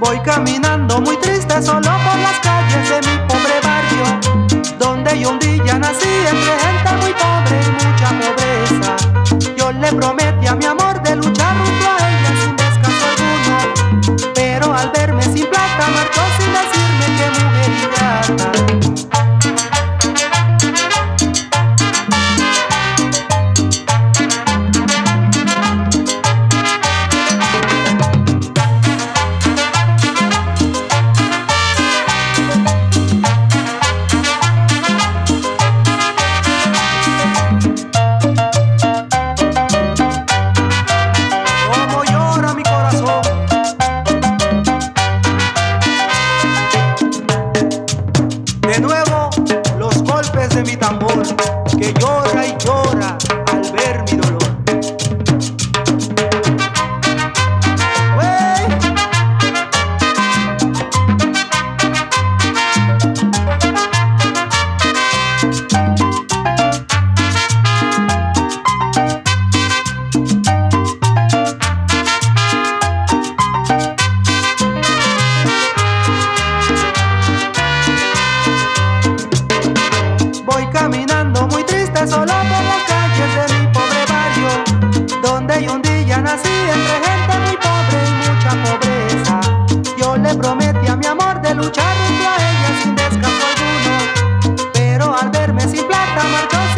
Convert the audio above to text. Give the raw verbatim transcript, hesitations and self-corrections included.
Voy caminando muy triste solo por las calles de mi pobre barrio, donde yo un día nací entre gente muy pobre y mucha pobreza. Yo le prometí a mi amor de luchar junto a ella sin descanso alguno, pero al verme sin plata marchó sin decirme que mujer ingrata. De nuevo los golpes de mi tambor, que llora y llora al ver mi dolor. Voy caminando muy triste solo por las calles de mi pobre barrio, donde yo un día nací entre gente muy pobre y mucha pobreza. Yo le prometí a mi amor de luchar junto a ella sin descanso alguno, pero al verme sin plata marchó